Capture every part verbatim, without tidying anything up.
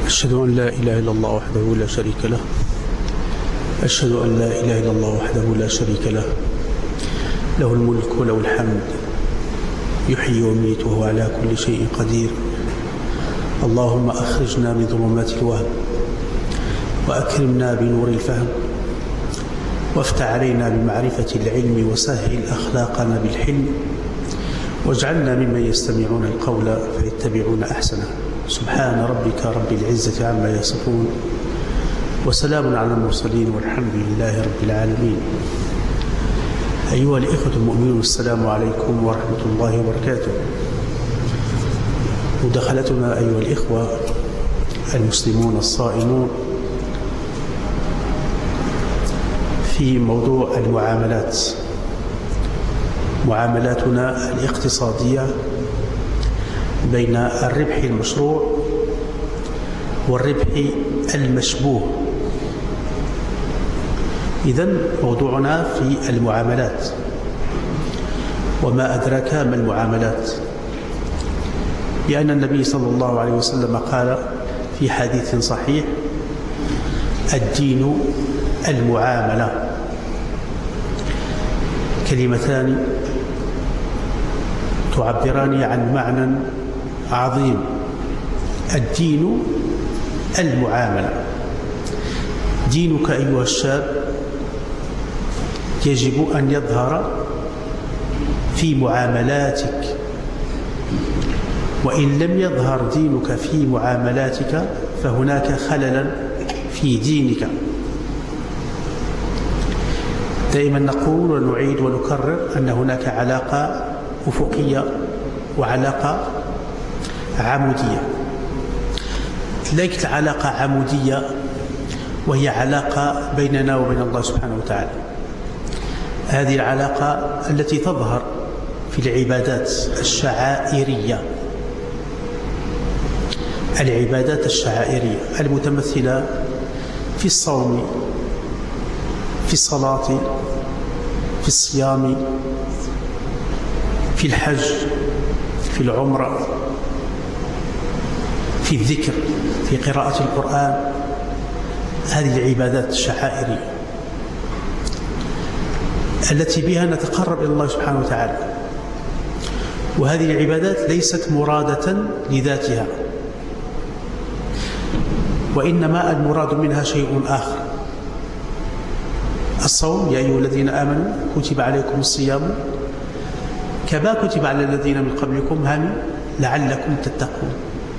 أشهد أن لا إله إلا الله وحده لا شريك له أشهد أن لا إله إلا الله وحده لا شريك له له الملك وله الحمد يحيي ويميت وهو على كل شيء قدير. اللهم أخرجنا من ظلمات الوهم وأكرمنا بنور الفهم وافتح علينا بمعرفة العلم وسهل أخلاقنا بالحلم واجعلنا ممن يستمعون القول فيتبعون أحسنه. سبحان ربك رب العزة عما يصفون وسلام على المرسلين والحمد لله رب العالمين. أيها الإخوة المؤمنون، السلام عليكم ورحمة الله وبركاته. مداخلتنا أيها الإخوة المسلمون الصائمون في موضوع المعاملات، معاملاتنا الاقتصادية بين الربح المشروع والربح المشبوه. إذن موضوعنا في المعاملات. وما أدراك ما المعاملات؟ لأن النبي صلى الله عليه وسلم قال في حديث صحيح: الدين المعاملة. كلمتان تعبران عن معنى عظيم. الدين المعاملة. دينك أيها الشاب يجب أن يظهر في معاملاتك، وإن لم يظهر دينك في معاملاتك فهناك خلل في دينك. دائما نقول ونعيد ونكرر أن هناك علاقة أفقية وعلاقة عمودية. ليست العلاقة عمودية وهي علاقة بيننا وبين الله سبحانه وتعالى. هذه العلاقة التي تظهر في العبادات الشعائرية، العبادات الشعائرية المتمثلة في الصوم، في الصلاة، في الصيام، في الحج، في العمرة، في الذكر، في قراءة القرآن. هذه العبادات الشعائرية التي بها نتقرب إلى الله سبحانه وتعالى. وهذه العبادات ليست مرادة لذاتها، وإنما المراد منها شيء آخر. الصوم: يا أيها الذين آمنوا كتب عليكم الصيام كما كتب على الذين من قبلكم هم لعلكم تتقون.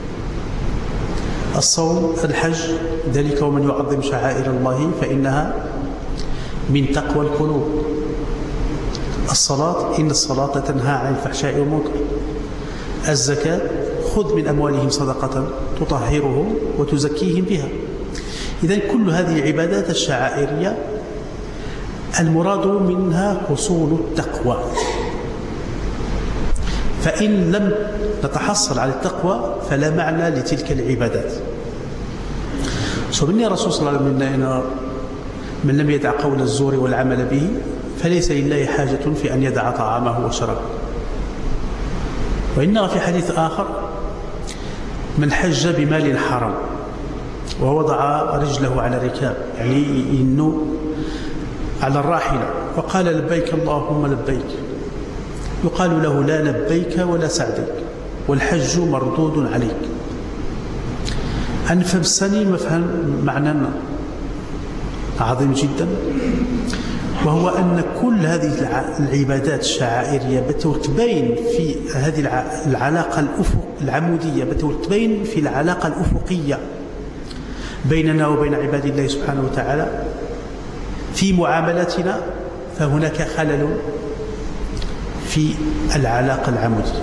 الصوم. الحج: ذلك ومن يعظم شعائر الله فإنها من تقوى القلوب. الصلاة: إن الصلاة تنهى عن الفحشاء والمنكر. الزكاة: خذ من أموالهم صدقة تطهرهم وتزكيهم بها. إذن كل هذه العبادات الشعائرية المراد منها حصول التقوى. فإن لم نتحصل على التقوى فلا معنى لتلك العبادات. سبحان الرسول صلى الله عليه وسلم: من لم يدع قول الزور والعمل به فليس لله حاجة في أن يدع طعامه وشرابه. وإنما في حديث آخر: من حج بمال حرام ووضع رجله على الركاب، يعني إنه على الراحلة، وقال لبيك اللهم لبيك، يقال له: لا لبيك ولا سعديك، والحج مردود عليك. أن فمسني مفهم معنى عظيم جدا، وهو أن كل هذه العبادات الشعائرية بتبين في هذه العلاقة الأفق العمودية، بتبين في العلاقة الأفقية بيننا وبين عباد الله سبحانه وتعالى. في معاملاتنا فهناك خلل في العلاقة العمودية،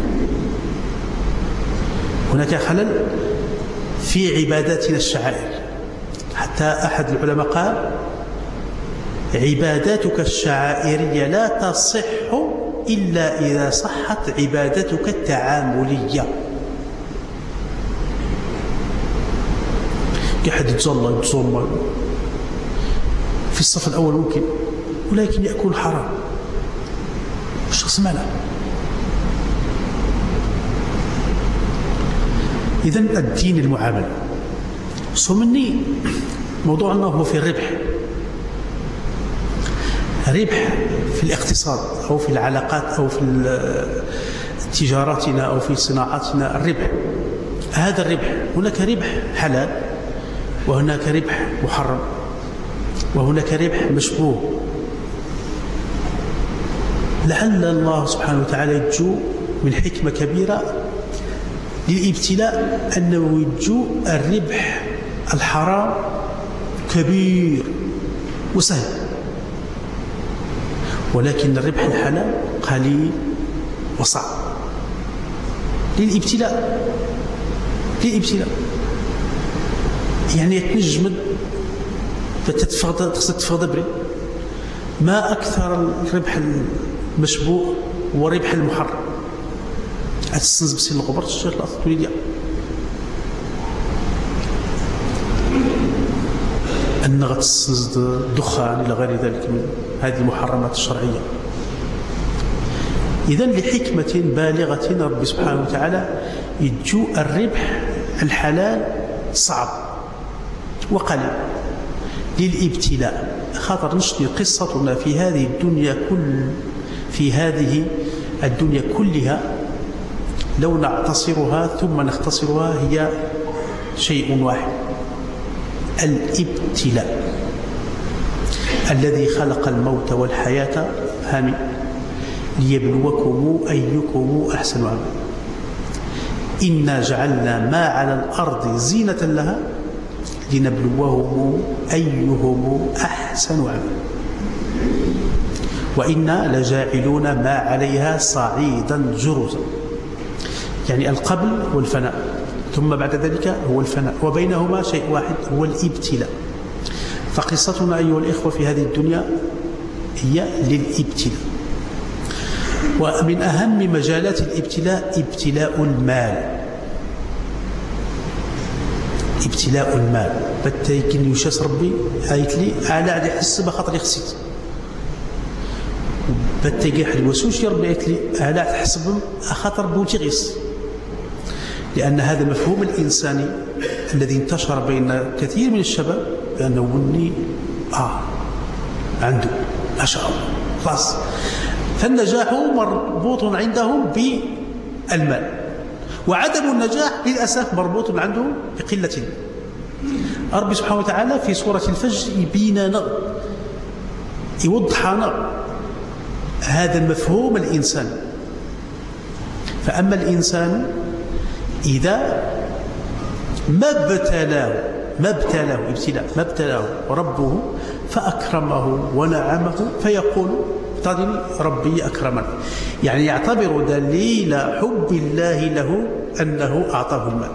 هناك خلل في عباداتنا الشعائر. حتى أحد العلماء قال: عباداتك الشعائرية لا تصح إلا إذا صحت عبادتك التعاملية. يحد يتصلى يتصوم في الصف الأول ممكن، ولكن يأكل حرام، الشخص ماله. إذن الدين المعاملة. صمني موضوعنا هو في الربح. ربح في الاقتصاد أو في العلاقات أو في تجاراتنا أو في صناعاتنا. الربح، هذا الربح، هناك ربح حلال وهناك ربح محرم وهناك ربح مشبوه. لعل الله سبحانه وتعالى يجو من حكمة كبيرة للابتلاء أنه يجو الربح الحرام كبير وسهل، ولكن الربح الحلال قليل وصعب. للابتلاء للابتلاء يعني تنجمد فتتفقد تفقد بري. ما أكثر الربح المشبوه وربح المحرم. أتستنز بسين الغبر تشتغل الأرض تولي أن غتستنز الدخان إلى غير ذلك من هذه المحرمات الشرعية. إذن لحكمة بالغة رب سبحانه وتعالى يجو الربح الحلال صعب وقليل للابتلاء. خاطر نشتي قصتنا في هذه الدنيا كل في هذه الدنيا كلها لو نعتصرها ثم نختصرها هي شيء واحد: الابتلاء. الذي خلق الموت والحياة هامي ليبلوكم أيكم أحسن عملا. إنا جعلنا ما على الأرض زينة لها لنبلوهم أيهم أحسن عملا وإنا لجاعلون ما عليها صعيدا جرزا. يعني القبل والفناء، ثم بعد ذلك هو الفناء، وبينهما شيء واحد هو الابتلاء. فقصتنا أيها الإخوة في هذه الدنيا هي للابتلاء. ومن أهم مجالات الابتلاء ابتلاء المال. ابتلاء المال بتا يمكن يشاس ربي قالت لي على عاد يحسب خاطر خسيت بتا يحل الوسوس يا ربي قالت لي على عاد تحسب خاطر بوتي غيس. لأن هذا مفهوم الإنساني الذي انتشر بين كثير من الشباب بأنه وني آه عنده ما شاء الله خلاص. فالنجاح مربوط عندهم بالمال، وعدم النجاح للأسف مربوط عندهم بقلة المال. رب سبحانه وتعالى في سورة الفجر يبيننا يوضحنا هذا المفهوم الإنساني. فأما الإنسان إذا ما ابتلاه ما ابتلاه ابتلاء ما ابتلاه ربه فأكرمه ونعمه فيقول ربي أكرمني. يعني يعتبر دليل حب الله له أنه أعطاه المال.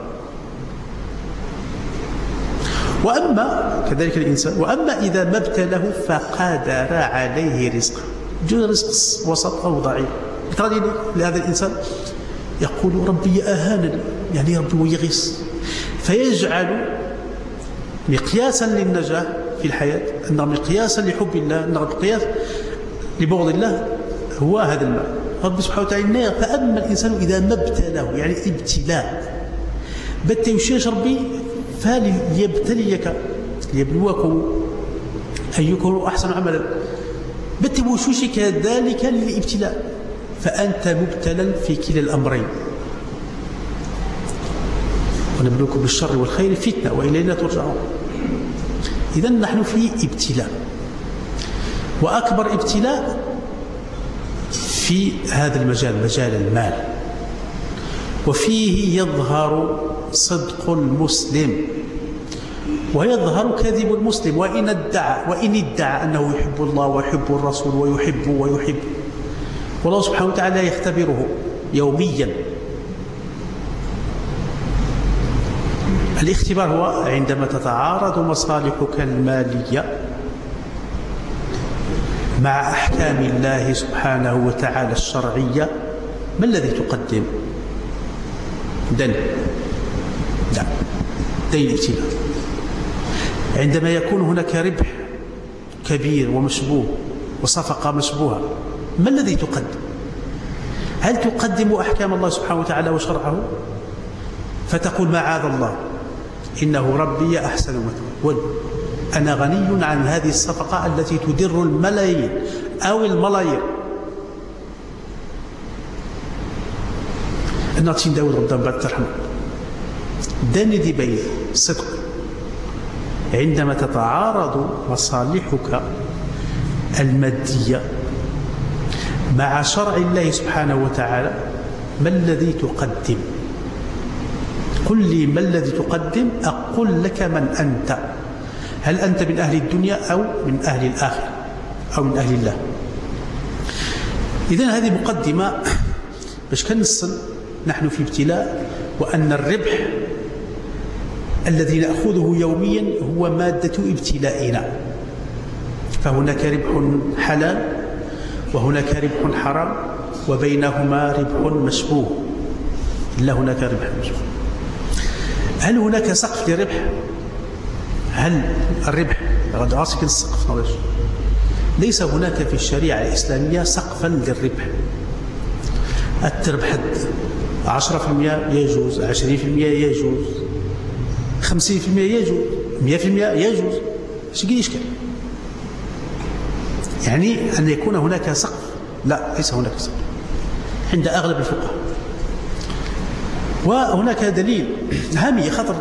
وأما كذلك الإنسان وأما إذا ما ابتلاه فقدر عليه رزقه، جو رزق وسط أو ضعيف لهذا الإنسان يقول ربي أهانني، يعني ربي ويغيس. فيجعل مقياسا للنجاح في الحياة أن مقياسا لحب الله أن مقياس لبغض الله هو هذا المال. رب سبحانه وتعالى فأما الإنسان إذا ما ابتلاه، يعني ابتلاء بت يشيش ربي فليبتليك ليبلوكم أيكم أحسن عملا. بت وشوشي كذلك للابتلاء، فأنت مبتلا في كلا الأمرين. ونبلوكم بالشر والخير فتنة وإلينا ترجعون. إذن نحن في ابتلاء، وأكبر ابتلاء في هذا المجال مجال المال. وفيه يظهر صدق المسلم ويظهر كذب المسلم وإن ادعى وإن ادعى أنه يحب الله ويحب الرسول ويحب ويحب والله سبحانه وتعالى يختبره يوميا. الاختبار هو عندما تتعارض مصالحك المالية مع أحكام الله سبحانه وتعالى الشرعية، ما الذي تقدم؟ دين. لا، دين الابتلاء. عندما يكون هناك ربح كبير ومشبوه وصفقة مشبوهة، ما الذي تقدم؟ هل تقدم أحكام الله سبحانه وتعالى وشرعه فتقول معاذ الله إنه ربي أحسن مثواي. أنا غني عن هذه الصفقة التي تدر الملايين أو الملايير. الناطين داود غدا بعد ترحم داني دي بين الصدق عندما تتعارض مصالحك المادية مع شرع الله سبحانه وتعالى. ما الذي تقدم؟ قل لي ما الذي تقدم أقول لك من أنت. هل أنت من أهل الدنيا أو من أهل الآخرة أو من أهل الله؟ إذن هذه مقدمة باش كنصل نحن في ابتلاء، وأن الربح الذي نأخذه يوميا هو مادة ابتلائنا. فهناك ربح حلال وهناك ربح حرام وبينهما ربح مشبوه. لا هناك ربح مشبوه. هل هناك سقف للربح؟ هل الربح غادي عاصك السقف؟ ليس هناك في الشريعة الإسلامية سقفا للربح. التربح عشرة في المئة يجوز، عشرين في المئة يجوز، خمسين في المئة يجوز، مئة في المئة يجوز. ايش يجي إشكال؟ يعني أن يكون هناك سقف؟ لا، ليس هناك سقف عند أغلب الفقهاء. وهناك دليل هامي خطر.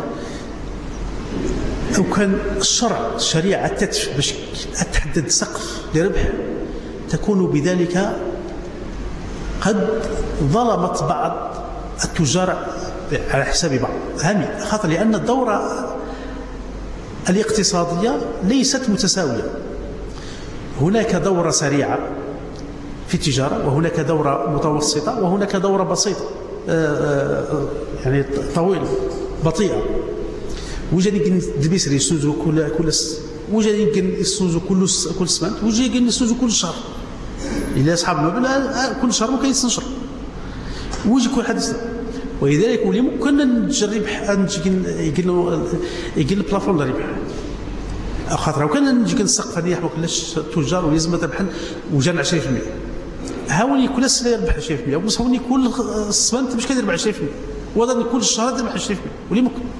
لو كان الشرع الشريعة تتف باش تحدد سقف لربح، تكون بذلك قد ظلمت بعض التجار على حساب بعض. هامي خطر، لأن الدورة الاقتصادية ليست متساوية. هناك دورة سريعة في التجارة، وهناك دورة متوسطة، وهناك دورة بسيطة يعني طويلة بطيئة. وجد يمكن البسري يسوزو كل كل وجد يمكن يسوزو كل كل سمانت، وجد يمكن يسوزو كل شهر. إلا أصحاب المبلغ كل شهر ممكن يستنشر ويجي كل حدث. ولذلك ولي ممكن نجرب يجي يجي البلافون الربح. خاطر وكان نجي كنسقف هذه يحبوا كلاش التجار ولازم تربحن وجانا عشرين في المئة. هاوني كل سنه يربح عشرين في المئة، بصح هوني كل السمانت باش كيدير عشرين في المئة، وهذا كل شهر يربح عشرين في المئة. ولي ممكن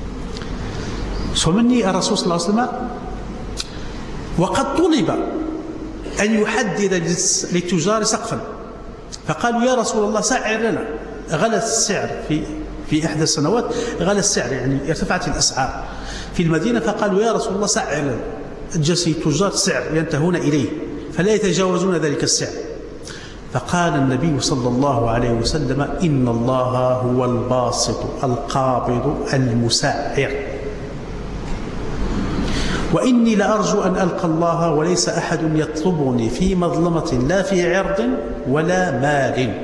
فمني الرسول صلى الله عليه وسلم وقد طلب أن يحدد للتجار سقفا، فقالوا يا رسول الله سعر لنا. غلى السعر في في إحدى السنوات، غلى السعر يعني ارتفعت الأسعار في المدينة، فقالوا يا رسول الله سعر لنا. جلس التجار سعر ينتهون إليه فلا يتجاوزون ذلك السعر. فقال النبي صلى الله عليه وسلم إن الله هو الباسط القابض المسعر، وإني لأرجو أن ألقى الله وليس أحد يطلبني في مظلمة لا في عرض ولا مال.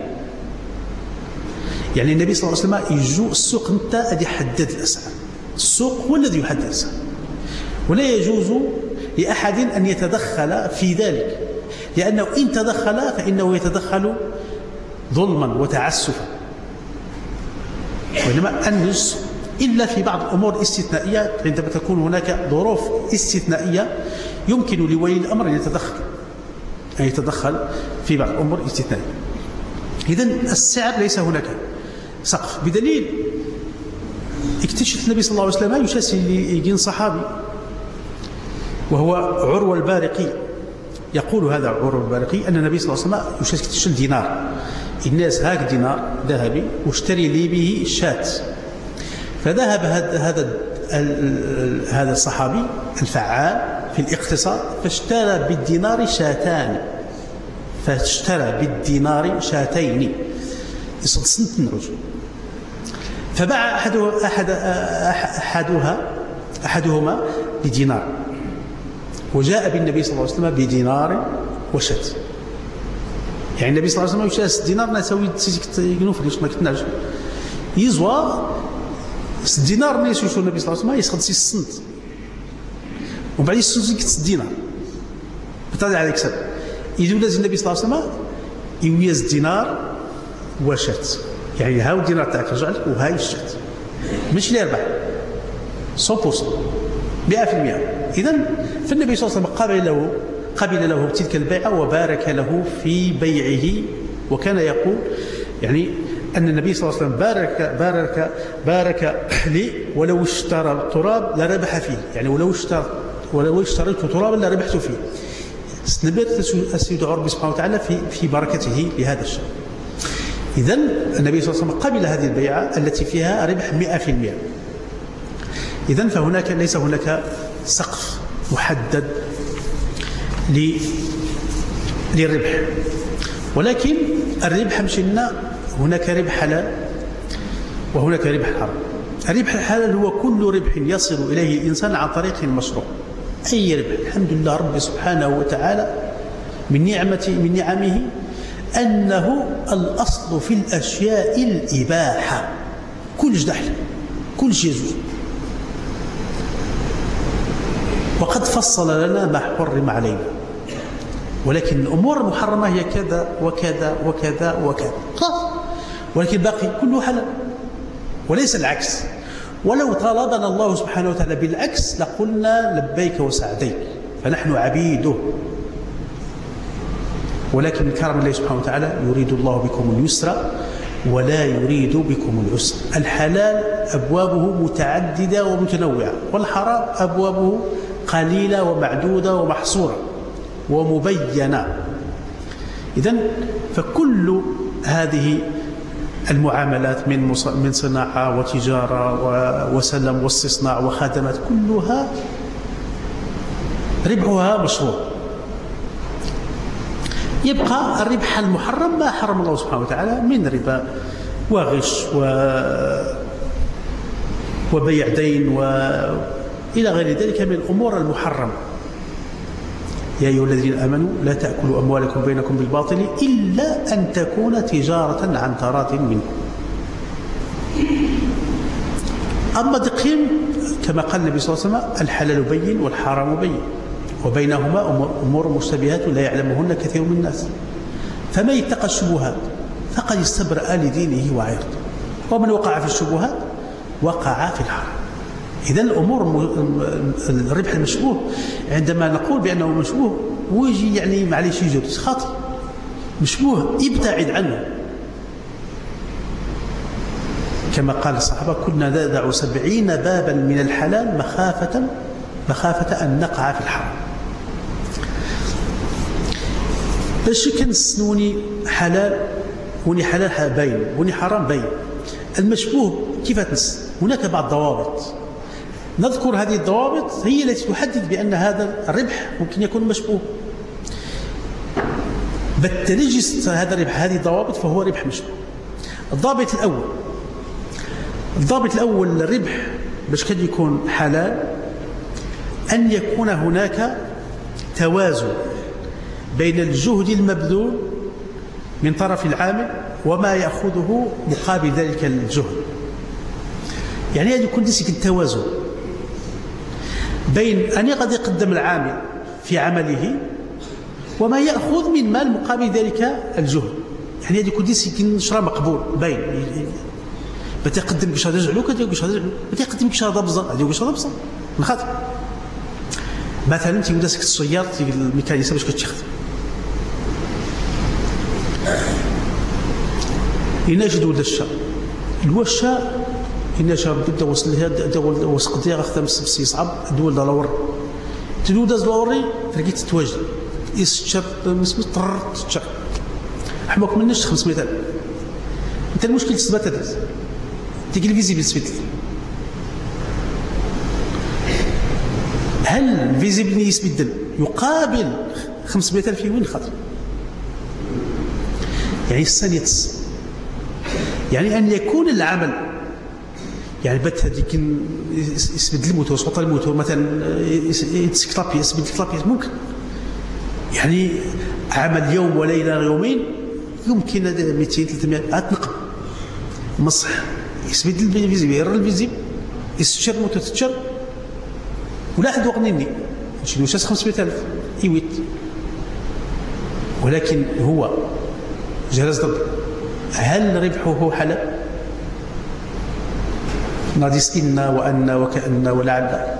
يعني النبي صلى الله عليه وسلم يجو السوق انت أدي يحدد الأسعار، السوق هو الذي يحدد الأسعار، ولا يجوز لأحد أن يتدخل في ذلك، لأنه إن تدخل فإنه يتدخل ظلما وتعسفا. وإنما النجس إلا في بعض الأمور الاستثنائية، عندما تكون هناك ظروف استثنائية يمكن لولي الأمر أن يتدخل أن يتدخل في بعض الأمور الاستثنائية. إذن السعر ليس هناك سقف، بدليل اكتشف النبي صلى الله عليه وسلم يشاسي يجين صحابي وهو عروة البارقي، يقول هذا عروة البارقي أن النبي صلى الله عليه وسلم يشاسي يكتشف دينار، الناس هاك دينار ذهبي واشتري لي به شاة. فذهب هذا هذا الصحابي الفعال في الاقتصاد فاشترى بالدينار شاتان، فاشترى بالدينار شاتين يصد سنتين رجل. فباع أحده أحد أحدها أحدهما بدينار، وجاء بالنبي صلى الله عليه وسلم بدينار وشات. يعني النبي صلى الله عليه وسلم يشاس دينار نسوي ينوف ليش ما كتناش يزوى الدينار ناس يشوفوا النبي صلى الله عليه وسلم يسخد سي السنت، ومن بعد يسوز يكت الدينار بطلع على يكسب. يدو لازم النبي صلى الله عليه وسلم يويز دينار وشات، يعني هاو الدينار تاعك رجع لك وهاي الشات، مش اللي يربح مئة في المئة. إذن فالنبي صلى الله عليه وسلم قابل له قبل له تلك البيعة وبارك له في بيعه، وكان يقول يعني أن النبي صلى الله عليه وسلم بارك بارك بارك لي ولو اشترى التراب لربح فيه، يعني ولو اشترى ولو اشتريت ترابا لربحت فيه. استنبت السيد ربي سبحانه وتعالى في في بركته لهذا الشيء. إذن النبي صلى الله عليه وسلم قبل هذه البيعة التي فيها ربح مئة في المئة. إذن فهناك ليس هناك سقف محدد للربح، ولكن الربح مشينا هناك ربح حلال وهناك ربح حرام. الربح الحلال هو كل ربح يصل إليه الإنسان عن طريق مشروع، أي ربح. الحمد لله رب سبحانه وتعالى من نعمة من نعمه أنه الأصل في الأشياء الإباحة، كل شيء حلال كل شيء يجوز، وقد فصل لنا ما حرم علينا. ولكن الأمور المحرمة هي كذا وكذا وكذا وكذا، ولكن باقي كله حلال وليس العكس. ولو طالبنا الله سبحانه وتعالى بالعكس لقلنا لبيك وسعديك، فنحن عبيده. ولكن من كرم الله سبحانه وتعالى يريد الله بكم اليسر ولا يريد بكم العسر. الحلال أبوابه متعددة ومتنوعة، والحرام أبوابه قليلة ومعدودة ومحصورة ومبينة. إذن فكل هذه المعاملات من من صناعة وتجارة وسلم واستصناع وخدمات كلها ربحها مشروع. يبقى الربح المحرم ما حرم الله سبحانه وتعالى من ربا وغش و وبيع دين وإلى غير ذلك من الأمور المحرمة. يا أيها الذين آمنوا لا تأكلوا أموالكم بينكم بالباطل إلا أن تكون تجارة عن تراض منكم. أما دقيم كما قال النبي صلى الله عليه وسلم الحلال بين والحرام بين وبينهما أمور مشتبهات لا يعلمهن كثير من الناس، فمن يتقى الشبهات فقد استبرأ لدينه وعرضه، ومن وقع في الشبهات وقع في الحرام. إذن الأمور الربح المشبوه عندما نقول بأنه مشبوه ويجي يعني معليش يجوز خاطئ، مشبوه ابتعد عنه. كما قال الصحابة كنا ندع سبعين بابا من الحلال مخافة مخافة أن نقع في الحرام. باش كنسنوني حلال وني حلال باين وني حرام باين. المشبوه كيف تنس؟ هناك بعض الضوابط نذكر، هذه الضوابط هي التي تحدد بأن هذا الربح ممكن يكون مشبوه. بالتلجس هذا الربح هذه الضوابط فهو ربح مشبوه. الضابط الأول الضابط الأول للربح باش كان يكون حلال أن يكون هناك توازن بين الجهد المبذول من طرف العامل وما يأخذه مقابل ذلك الجهد. يعني هذا يكون ديسك التوازن بين أن قد يقدم العامل في عمله وما يأخذ من مال مقابل ذلك الجهد. يعني هذا يكون ديسك نشرة مقبول بين بتقدم كش هذا جعلو كذا كش هذا جعلو بتقدم كش هذا بزر هذا كش هذا بزر نخاطر. مثلا تيقول داسك السيارة الميكانيسية باش كتخدم ينجد ولا الشا الوشا إن شاب بدأ وصل لها دول وسق ديال خدام السبسي صعب دول دلور تدو داز لوري تلقيت تتواجد يسشر مسمى طر تشر حبك منش خمسمية ألف. انت المشكل تثبت هذا تيجي الفيزيبل سبيت. هل الفيزيبل يسبدل يقابل خمسمية ألف وين خاطر؟ يعني الثانية يعني أن يكون العمل يعني بات هذيك يسبدل الموتور يسقط الموتور مثلا يتسكلابي يسبدل كلابي ممكن يعني عمل يوم وليلة يومين يمكن مئتين ثلاثمائة أتنقل مصح يسبدل الفيزيبل يرى الفيزيبل يستشر الموتور تتشر ولا أحد وقنيني نشيلو شاس خمسمائة ألف إيويت. ولكن هو جهاز ضد هل ربحه حلال؟ ناديس إن وأن وكأن ولعل.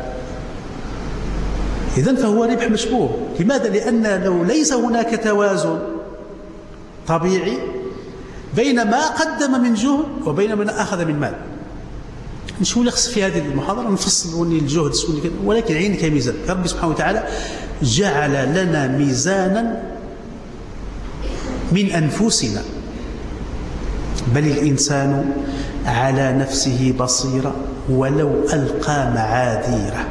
إذن فهو ربح مشبوه. لماذا؟ لأن لو ليس هناك توازن طبيعي بين ما قدم من جهد وبين ما أخذ من مال. نشوف لخص في هذه المحاضرة نفصل وني الجهد سوني كده، ولكن عينك ميزان. ربي سبحانه وتعالى جعل لنا ميزانا من أنفسنا، بل الإنسان على نفسه بصيرة ولو ألقى معاذيره.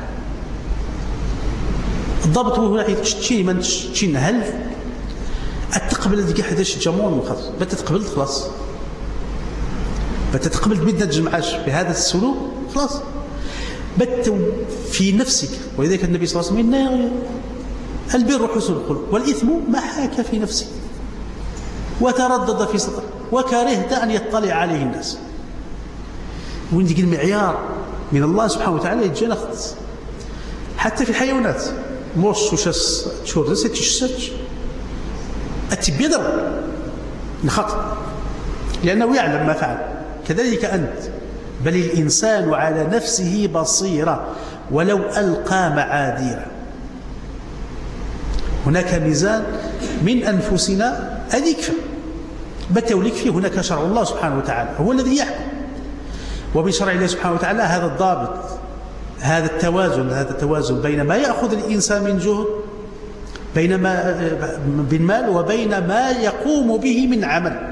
الضابط هو هنا تشتي من تشتين هل التقبل الذي حداش الجمهور من خلاص بات تقبلت خلاص بات تقبلت بدنا تجمعاش بهذا السلوك خلاص بات في نفسك. ولذلك النبي صلى الله عليه وسلم البر حسن الخلق والإثم ما حاك في نفسك وتردد في صدرك وكرهت أن يطلع عليه الناس. وين ديك المعيار من الله سبحانه وتعالى يتجانا خلص حتى في الحيوانات موش وشاس تشور ست تشسرش التبيضر نخط لأنه يعلم ما فعل. كذلك أنت بل الإنسان على نفسه بصيرة ولو ألقى معاذيره. هناك ميزان من أنفسنا هذا يكفي بتوليك فيه. هناك شرع الله سبحانه وتعالى هو الذي يحكم، وبشرع الله سبحانه وتعالى هذا الضابط، هذا التوازن هذا التوازن بين ما يأخذ الإنسان من جهد بين ما بالمال وبين ما يقوم به من عمل.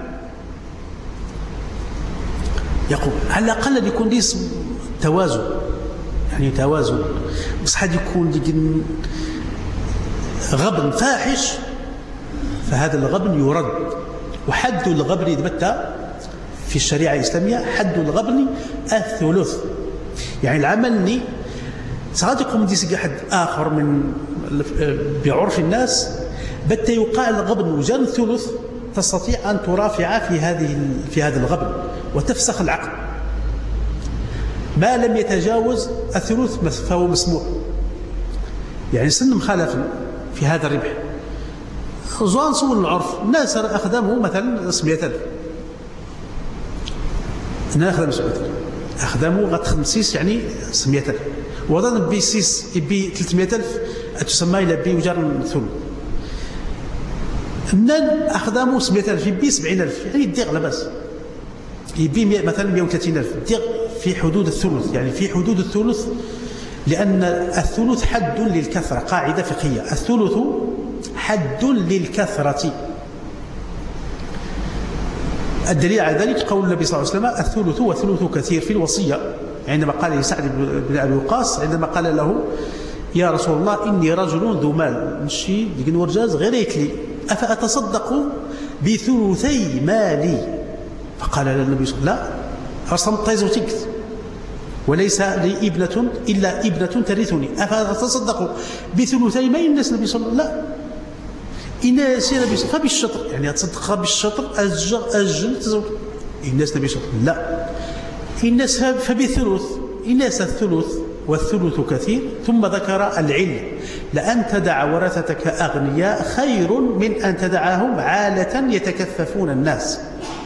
يقوم على الأقل يكون ليه توازن، يعني توازن بس حد يكون ديك غبن فاحش فهذا الغبن يرد. وحد الغبن يتبتى في الشريعة الإسلامية حد الغبن الثلث، يعني العمل ساعات يقوم ديس حد آخر من بعرف الناس بت يوقع الغبن وجان الثلث تستطيع أن ترافع في هذه في هذا الغبن وتفسخ العقد. ما لم يتجاوز الثلث فهو مسموح. يعني سن مخالف في هذا الربح زوان سوء العرف الناس أخدمه مثلا سمية ألف أنا أخدم سمية ألف أخدمه غد خمسيس يعني سمية ألف وضعنا بي سيس يبي ثلاثمائة ألف تسمى إلى بي وجار ثلث منان أخدمه سمية ألف يبي سبعين ألف يعني يديغ لا بأس يبي مثلا مئة وثلاثين ألف يديغ في حدود الثلث، يعني في حدود الثلث لأن الثلث حد للكثرة. قاعدة فقهية الثلث حد للكثرة. الدليل على ذلك قول النبي صلى الله عليه وسلم الثلث والثلث كثير في الوصية عندما قال لسعد بن أبي وقاص عندما قال له يا رسول الله إني رجل ذو مال نشي ديك ورجاز غير يكلي أفأتصدق بثلثي مالي؟ فقال النبي صلى الله عليه وسلم لا أرسلت طيزو تكت وليس لي ابنة إلا ابنة ترثني أفأتصدق بثلثي مال الناس النبي صلى الله عليه وسلم لا إن سير النبي صلى فبالشطر يعني تصدق بالشطر أجر أجل تزوج الناس النبي صلى الله عليه وسلم لا الناس فبثلث الناس الثلث والثلث كثير. ثم ذكر العلم لأن تدع ورثتك أغنياء خير من أن تدعهم عالة يتكففون الناس.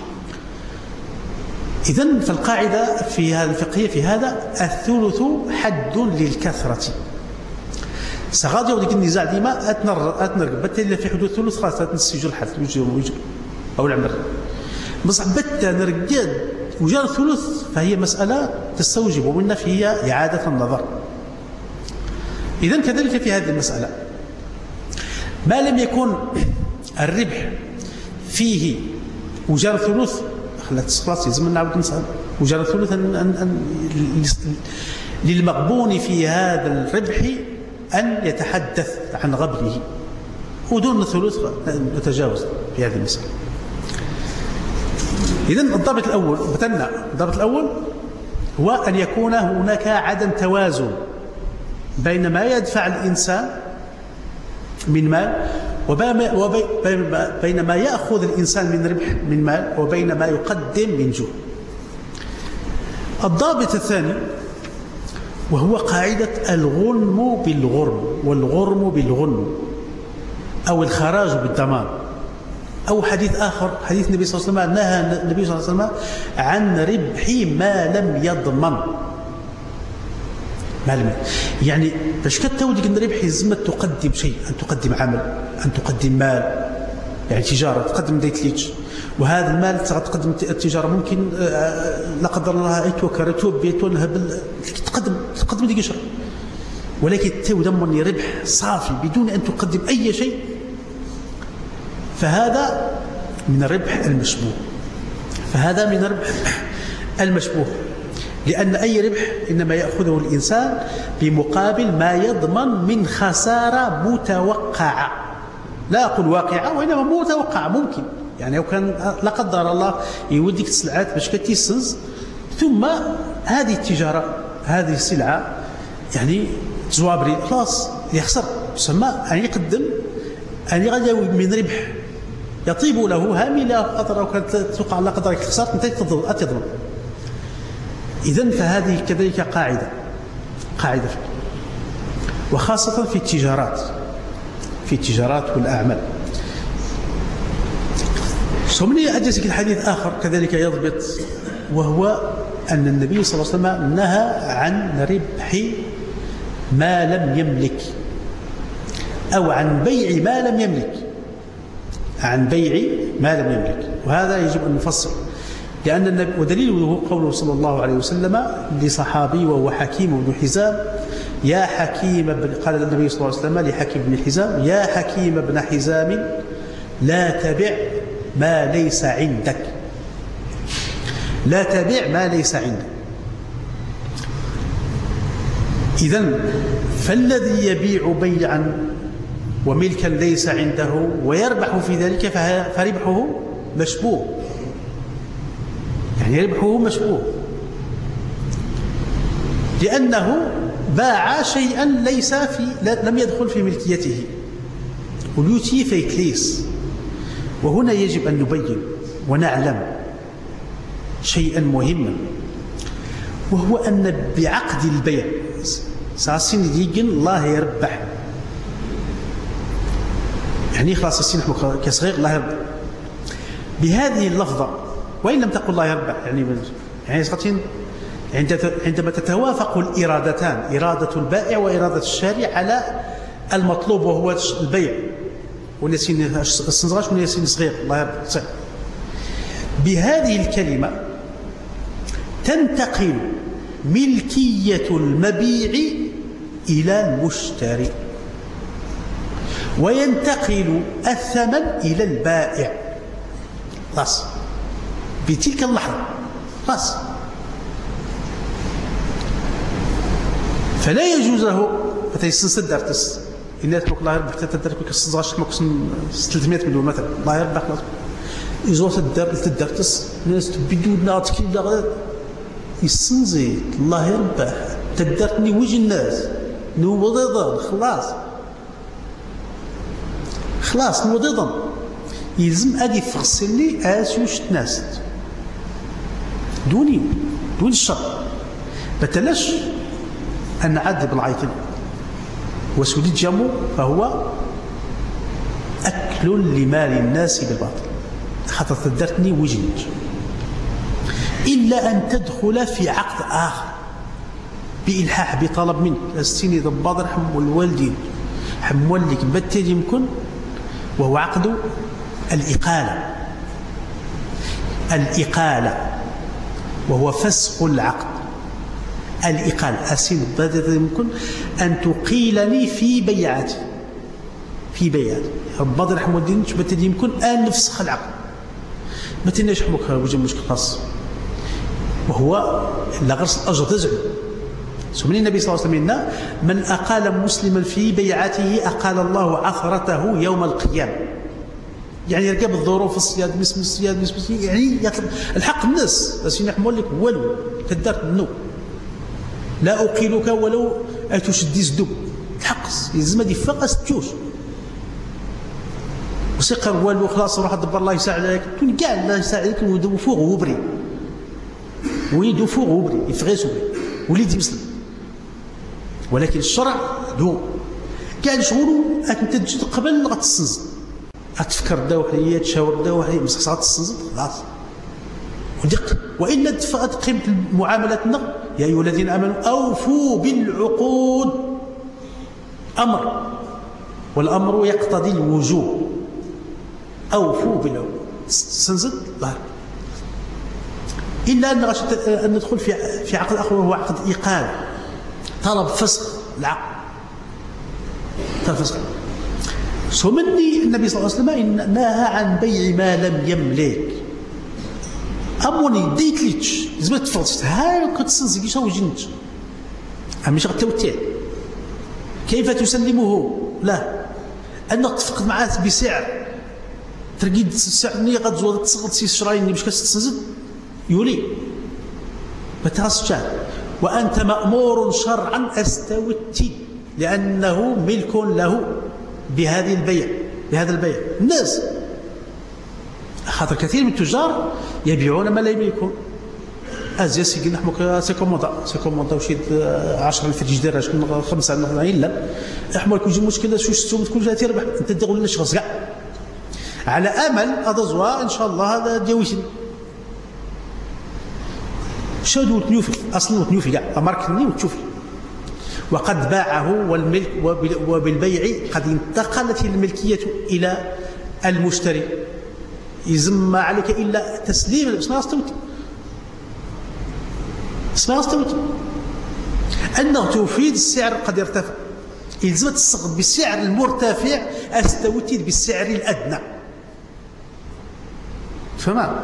إذن فالقاعدة في هذا الفقهية في هذا الثلث حد للكثرة. سغادي وديك النزاع ديما أتنر أتنر بتلا في حدود الثلث خلاص تنسجل الحد ويجي ويجي أو العمر بس بتا نرجع وجاء الثلث فهي مسألة تستوجب ومنا فيها إعادة النظر. إذن كذلك في هذه المسألة ما لم يكن الربح فيه وجاء الثلث خلاص يلزم نعاود نسأل وجاء الثلث أن أن للمغبون في هذا الربح أن يتحدث عن غبنه ودون الثلث نتجاوز في هذه المسألة. إذن الضابط الأول بتنا الضابط الأول هو أن يكون هناك عدم توازن بين ما يدفع الإنسان من مال وبين ما يأخذ الإنسان من ربح من مال وبين ما يقدم من جهد. الضابط الثاني وهو قاعدة الغنم بالغرم والغرم بالغنم أو الخراج بالضمان. أو حديث آخر حديث النبي صلى الله عليه وسلم نهى النبي صلى الله عليه وسلم عن ربح ما لم يضمن. ما لم يعني باش كتولي الربح يلزم تقدم شيء، أن تقدم عمل، أن تقدم مال، يعني تجارة تقدم ديت ليتش، وهذا المال تقدم التجارة ممكن لا قدر الله يتوكر يتوبيت ونهبل تقدم تقدم ديك شر، ولكن تودمني ربح صافي بدون أن تقدم أي شيء، فهذا من الربح المشبوه. فهذا من الربح المشبوه، لأن أي ربح إنما يأخذه الإنسان بمقابل ما يضمن من خسارة متوقعة، لا أقول واقعة وإنما متوقعة. ممكن يعني لو كان لا قدر الله يوديك السلعات باش كتيسنز، ثم هذه التجارة هذه السلعة يعني زوابري خلاص يخسر، يسمى أن يقدم أن يغير من ربح يطيب له هاملة قدر لو كانت توقع الله قدر الخسارة أنت تضمن. إذن فهذه كذلك قاعدة قاعدة وخاصة في التجارات في التجارات والأعمال. سمني أجلسك الحديث آخر كذلك يضبط، وهو أن النبي صلى الله عليه وسلم نهى عن ربح ما لم يملك، أو عن بيع ما لم يملك، عن بيع ما لم يملك. وهذا يجب أن نفصل، لأن النبي ودليله قوله صلى الله عليه وسلم لصحابي وهو حكيم بن حزام: يا حكيم بن، قال النبي صلى الله عليه وسلم لحكيم بن حزام: يا حكيم بن حزام لا تبع ما ليس عندك، لا تبع ما ليس عندك. إذن فالذي يبيع بيعا وملكا ليس عنده ويربح في ذلك فربحه مشبوه، يعني ربحه مشبوه، لأنه باع شيئا ليس في لم يدخل في ملكيته وليوتي فيكليس. وهنا يجب أن نبين ونعلم شيئا مهما، وهو أن بعقد البيع ساسين يجن الله يربح، يعني خلاص السين كصغير الله يربح بهذه اللفظة، وإن لم تقل الله يربح يعني يعني عندما تتوافق الإرادتان، إرادة البائع وإرادة الشارع على المطلوب وهو البيع، ونسين السنزغاش ونسين صغير الله يربح صغير، بهذه الكلمة تنتقل ملكية المبيع إلى المشتري، وينتقل الثمن إلى البائع خلاص بتلك اللحظة خلاص. فلا يجوز له فتيسن درتس الناس تقول الله يربح تدرك كسزغاش مقسم ثلاثمائة مليون مثلا الله يربح خلاص يزور تدر تدرتس الناس بدون ناطق لا يسنزي الله يربح تدرتني وجه الناس نوضض خلاص خلاص نوضض يلزم ادي فغسل لي اسيوش ناس دوني دون الشر بتلاش أن نعذب العيطين وسوليد جامو فهو أكل لمال الناس بالباطل خاطر تدرتني وجنج، إلا أن تدخل في عقد آخر بإلحاح بطلب منك السيني ضباط رحم والوالدين حمولك بتجي يمكن، وهو عقد الإقالة الإقالة وهو فسخ العقد. الإقالة أسين بدأ يمكن أن تقيلني في بيعاتي في بيعاتي رباط رحم والدين بدأ يمكن أن نفسخ العقد ما تناش حمك وجه مشكل خاص، وهو لغرس الأجر تزعل. سمعني النبي صلى الله عليه وسلم: من أقال مسلما في بيعته أقال الله عثرته يوم القيامة. يعني يركب الظروف الصياد مسم الصياد مسم الصياد يعني يطلب الحق الناس بس يحمل لك والو كدرت منه لا أقيلك ولو أتشدي زدو الحقس يلزم هذه فقس تجوش وسيقر والو خلاص روح دبر الله يساعد عليك تون كاع الله يساعد عليك ودو فوق وبري ويدو فوق وبري يفغيس وبري وليد مسلم. ولكن الشرع دو كاع شغلو أنت تجي قبل غتسنز غتفكر دا وحدي تشاور دا وحدي بصح غتسنز خلاص ودق. وإلا دفعت قيمة المعاملات النقد يا أيها الذين آمنوا أوفوا بالعقود أمر، والأمر يقتضي الوجوب أوفوا بالعقود. سنزد لا، إلا أن أن ندخل في في عقد آخر وهو عقد إقالة، طلب فسخ العقد، طلب فسخ. سمني النبي صلى الله عليه وسلم نهى عن بيع ما لم يملك. أموني ديت ليتش زبط تفرصت هاي كنت سنزي كيش وجنت أمي شغل توتيع كيف تسلمه؟ لا، أنك تفقد معاه بسعر ترقيد السعر اللي قد زود تصغد سي شراين اللي باش كتستنزد يولي ما تغسش، وأنت مأمور شرعا استوتي لأنه ملك له بهذه البيع، بهذا البيع. الناس خاطر كثير من التجار يبيعون ما لا يملكون. ازيا سيدي نحمك سي كوموندا سي كوموندا وشي عشرة ألف دينار شكون خمسة لا احمر كل مشكله شو السوم تكون جاتي ربح انت تقول لنا شغل كاع على امل اضزوا ان شاء الله هذا ديويشن شادو تنيوفي اصلا تنيوفي كاع ماركتني وتشوفي. وقد باعه والملك وبالبيع قد انتقلت الملكيه الى المشتري. يزم ما عليك الا تسليم اسمها استوتي، اسمها استوتي انه تفيد السعر قد يرتفع، يلزم تصغد بالسعر المرتفع استوتي بالسعر الادنى. فما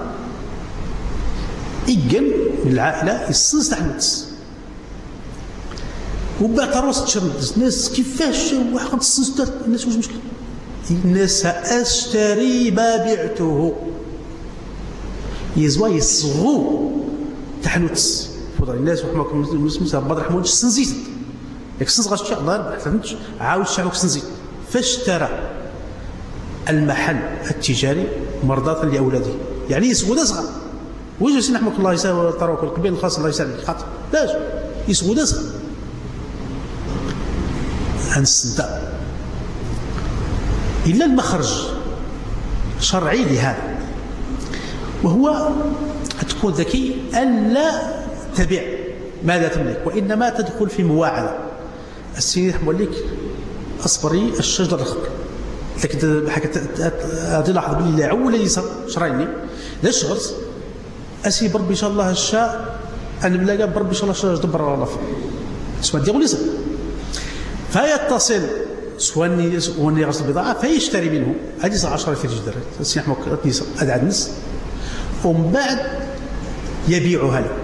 إجن من العائله يصنص تحمس وبعد تروس تشرد الناس كيفاش واحد تصنص الناس واش مشكل؟ الناس اشتري ما بعته يزوا يصغوا تحنوتس فضل الناس وحماكم مسلم بدر حمود سنزيت ياك سنز غاش تشعل الله فهمتش عاود شعلوك سنزيت فاشترى المحل التجاري مرضاة لاولاده، يعني يسود صغار وجه سي نحمك الله يساوي طروك القبيل الخاص الله يسلمك خاطر لاش يسود صغار هنسدا إلا المخرج شرعي لهذا، وهو تكون ذكي ألا تبيع ما لا تملك وإنما تدخل في مواعدة. السيد يحمل لك أصبري الشجر الخضر لكن هذه لاحظ بالله عولا يسر شرايني لا شغلت أسي بربي إن شاء الله الشاء أنا ملاقى بربي إن شاء الله الشجر دبر الله فيه اسمه ديغو يسر فيتصل سواني سواني غسل البضاعة فيشتري منه هذه صار عشرة في الجدار سيحمك نيسا أدعى الناس ومن بعد يبيعها له،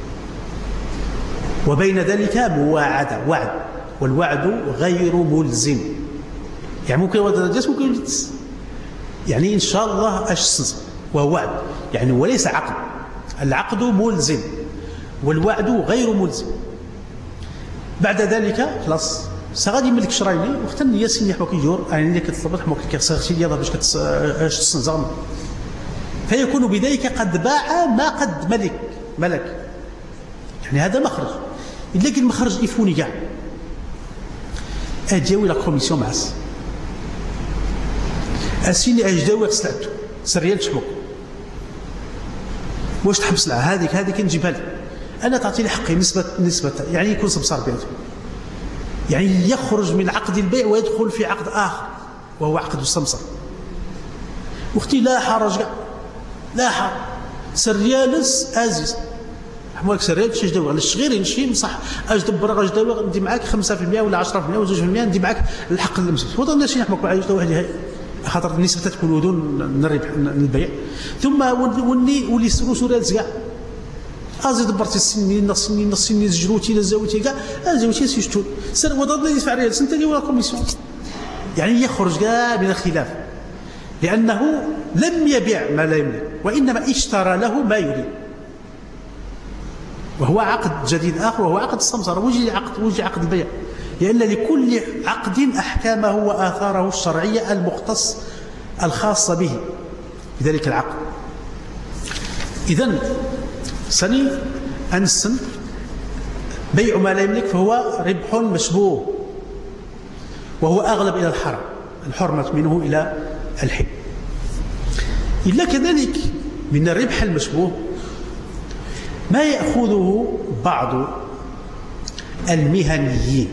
وبين ذلك مواعدة وعد، والوعد غير ملزم. يعني ممكن ودرجات ممكن يعني إن شاء الله أشسز وهو وعد يعني وليس عقد. العقد ملزم والوعد غير ملزم. بعد ذلك خلاص سغادي يملك شرايني وقت النية سيني حماك يجور يعني اللي كتطلب حماك كيغسغسي ديالها باش كتستنزغ فيكون بذلك قد باع ما قد ملك ملك يعني هذا مخرج. لكن المخرج يفوني كاع اجاوي لا كوميسيون معس اسيني اجداوي سلعته سريال تشمك واش تحبس لها هذيك هذيك نجيبها لك انا تعطيني حقي نسبه نسبه يعني يكون سمسار بيناتهم، يعني يخرج من عقد البيع ويدخل في عقد آخر وهو عقد السمسر. واختي لا حرج لا حرج سريالس أزيز حمولك سريال شي جداوي على الشغير نشي صح أجدبر أجداوي ندي معاك خمسة في المئة ولا عشرة في المئة ولا زوج في المئة ندي معاك الحق المسلم وضع الناس يحمك معايا جداوي هذه خاطر النسبة تكون دون الربح البيع. ثم ولي ولي سريال كاع ازيد برتي السنين نص سنين نص سنين زجروتي لا زاوتي كاع زاوتي سيشتو سر وضد يدفع ريال سنتي ولا كوميسيون يعني يخرج كاع من الخلاف لانه لم يبيع ما لا يملك وانما اشترى له ما يريد وهو عقد جديد اخر وهو عقد السمسره وجه عقد وجه عقد البيع لان لكل عقد احكامه واثاره الشرعيه المختص الخاصه به بذلك العقد. اذن سني أنسن بيع ما لا يملك فهو ربح مشبوه وهو أغلب إلى الحرم الحرمة منه إلى الحل. إلا كذلك من الربح المشبوه ما يأخذه بعض المهنيين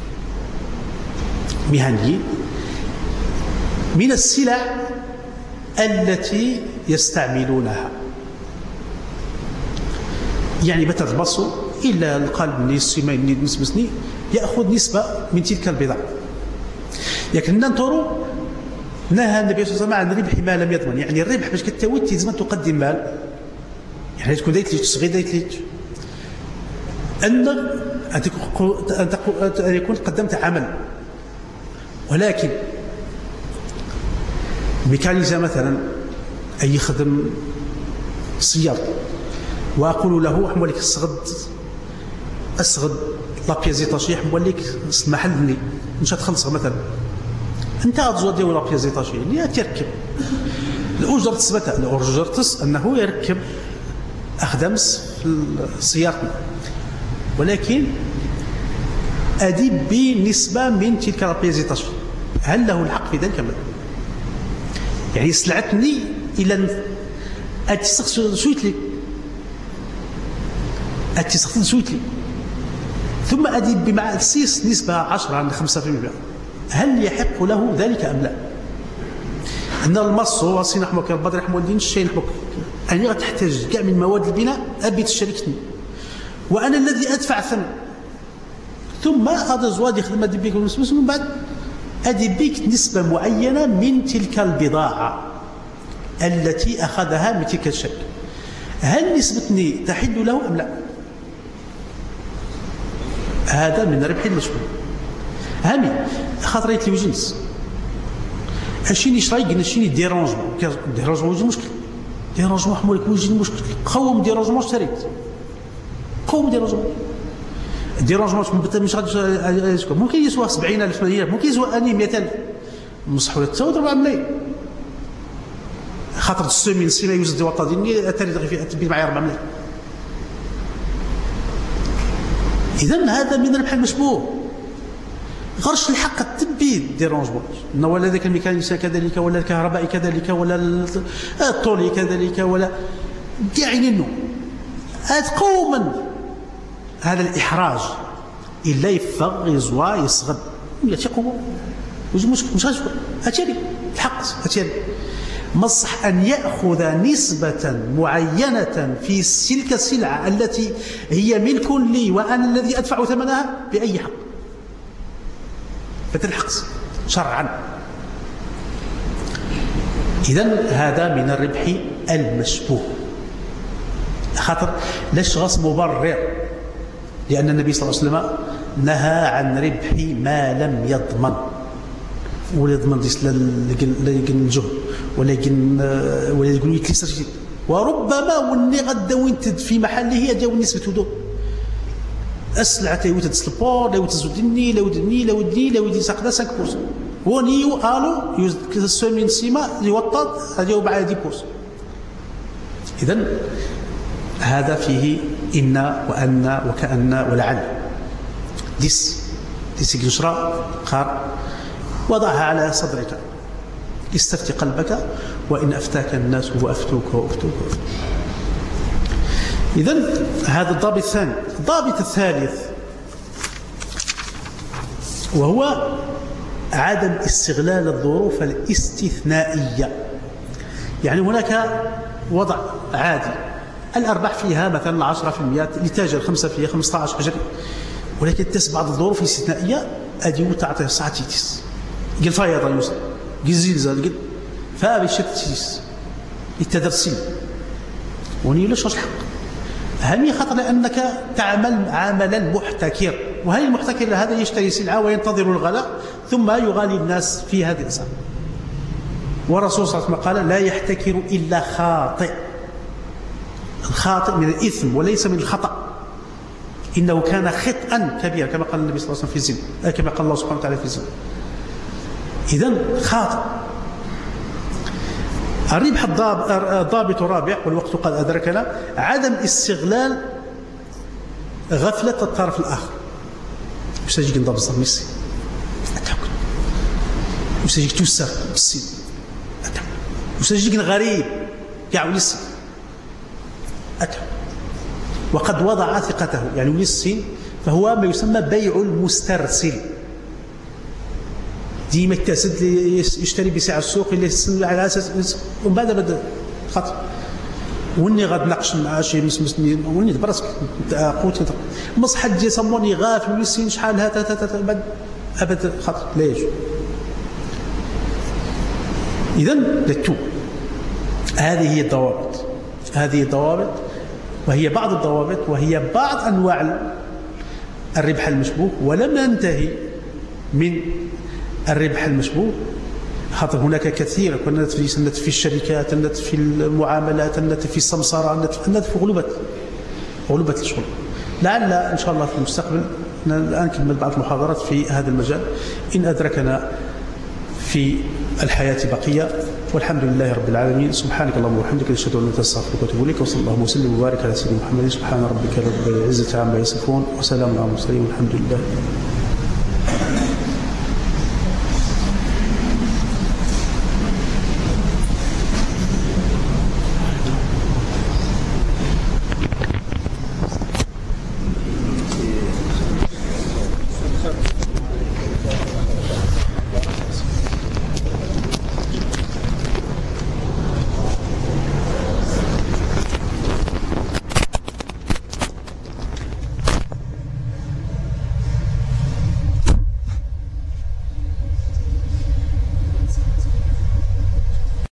مهنيين من السلع التي يستعملونها. يعني بتتبصوا إلا القلب نسمة نسبة يأخذ نسبة من تلك البضاعة. لكن ننظروا نهى النبي صلى الله عليه وسلم عن الربح ما لم يضمن. يعني الربح باش كتاوي تلزم تقدم مال، يعني تكون دايت ليك صغير دايت ليك أن أن يكون قدمت عمل. ولكن ميكانيزا مثلا أي يخدم سيارة وأقول له حمول لك الصغد الصغد لابيازي طاشي حمول لك المحل اللي مش تخلصها مثلا أنت أتزوى ديال لابيازي طاشي اللي تركب الأجر تثبتها الأجر تس أنه يركب أخدمس في السيارة، ولكن أدي بنسبة من تلك لابيازي طاشي. هل له الحق في ذلك؟ يعني سلعتني إلى أتسخ سويت لي أتسخ سويت لي ثم أدي بمع السيس نسبة عشرة عن خمسة في المئة، هل يحق له ذلك أم لا؟ أن المص هو صين حموك البدر حمو الدين الشيء حموك أنا تحتاج كاع من مواد البناء أبي تشاركني وأنا الذي أدفع الثمن، ثم هذا زواد يخدم أدي بيك ومن بعد أدي بيك نسبة معينة من تلك البضاعة التي أخذها من تلك الشركة. هل نسبتني تحل له أم لا؟ هذا من الربح المشهور. هامي خاطريت لي جنس اشيني شراي قلنا شيني ديرونجمون ديرونجمون وجه مشكل ديرونجمون حمولك وجه المشكل قوم ديرونجمون اشتريت قوم ديرونجمون ديرونجمون مش غادي ممكن يسوى سبعين ألف ممكن يسوى أني مئة ألف مصحولة تساوي أربعة ملايين خاطر السومين سيما يوزد وطا ديالني اتاري دغيا في تبي معايا أربعة ملايين. إذن هذا من الربح المشبوه. غرش الحق الطبي ديرونجمون ولا ذاك الميكانيسيان كذلك ولا الكهربائي كذلك ولا الطولي كذلك ولا كاعينينو هاد قوما هذا الإحراج إلا يفغ يزوى يصغد ياتي قوة وش مشكل مش غاشكو هاتيري الحق هاتيري مصح أن يأخذ نسبة معينة في تلك السلعة التي هي ملك لي وأنا الذي أدفع ثمنها بأي حق فتلحقس شرعا. إذن هذا من الربح المشبوه خاطر لاش غاص مبرر لأن النبي صلى الله عليه وسلم نهى عن ربح ما لم يضمن ولا يضمن ديس لا يقن الجهد ولا يقن ولا يقول يتلسر وربما وني غدا وينتد في محله جاو نسبة دو السلعة تايوت تسلبور لا وتزودني لا ودني لا ودني لا ودي ساقدا خمسة بالمئة ونيو الو يوز السومين سيما يوطد هذا وبع عشرة بالمئة. اذا هذا فيه ان وان وكأن ولعل ديس ديس يشرى قال وضعها على صدرك استفتي قلبك وإن أفتاك الناس وأفتوك وأفتوك وأفتوك. إذن هذا الضابط الثاني. الضابط الثالث وهو عدم استغلال الظروف الاستثنائية. يعني هناك وضع عادي الأرباح فيها مثلا عشرة في المئة لتاجر خمسة في خمسة عشر عشرين ولكن تس بعض الظروف الاستثنائية أديو تعطي ساعتيتس قل فايضا يوصل قل زلزال قل فابي شتيس التدرسين وني ليش الحق هل خطر لأنك تعمل عملا محتكر وهل المحتكر هذا يشتري سلعة وينتظر الغلاء ثم يغالي الناس في هذه الساعة. ورسول صلى الله عليه وسلم قال لا يحتكر إلا خاطئ. الخاطئ من الإثم وليس من الخطأ إنه كان خطأ كبيرا كما قال النبي صلى الله عليه وسلم في الزنا كما قال الله سبحانه وتعالى في الزنا. إذن خاطئ. الربح الضابط الرابع والوقت قد أدركنا عدم استغلال غفلة الطرف الآخر. مش تجيك نضرب الصرف ميسي أتحكم مش تجيك توسر السين أتحكم مش تجيك غريب كاع ولسي أتحكم وقد وضع ثقته يعني ولسي فهو ما يسمى بيع المسترسل ديما يكتسد يشتري بسعر السوق اللي يستنى على اساس ومن بعد بدا خاطر وني غتناقش مع شي مسمسني وني براسك قوت مصحة ديال صموني غاف ويسين شحال هذا بعد ابدا خاطر لا يجوز. اذا لتو هذه هي الضوابط، هذه الضوابط وهي بعض الضوابط وهي بعض انواع الربح المشبوه. ولم ننتهي من الربح المشبوه خاطر هناك كثير، كنا في في الشركات، النت في المعاملات، النت في السمسره، النت في غلوبه غلوبه الشغل. لعل ان شاء الله في المستقبل الان نكمل بعض المحاضرات في هذا المجال ان ادركنا في الحياه بقيه. والحمد لله رب العالمين. سبحانك اللهم وبحمدك اشهد ان لا اله الا انت استغفرك واتوب اليك. وصلى الله وسلم وبارك على سيدنا محمد. سبحان ربك رب العزه عما يصفون وسلام على المرسلين والحمد لله.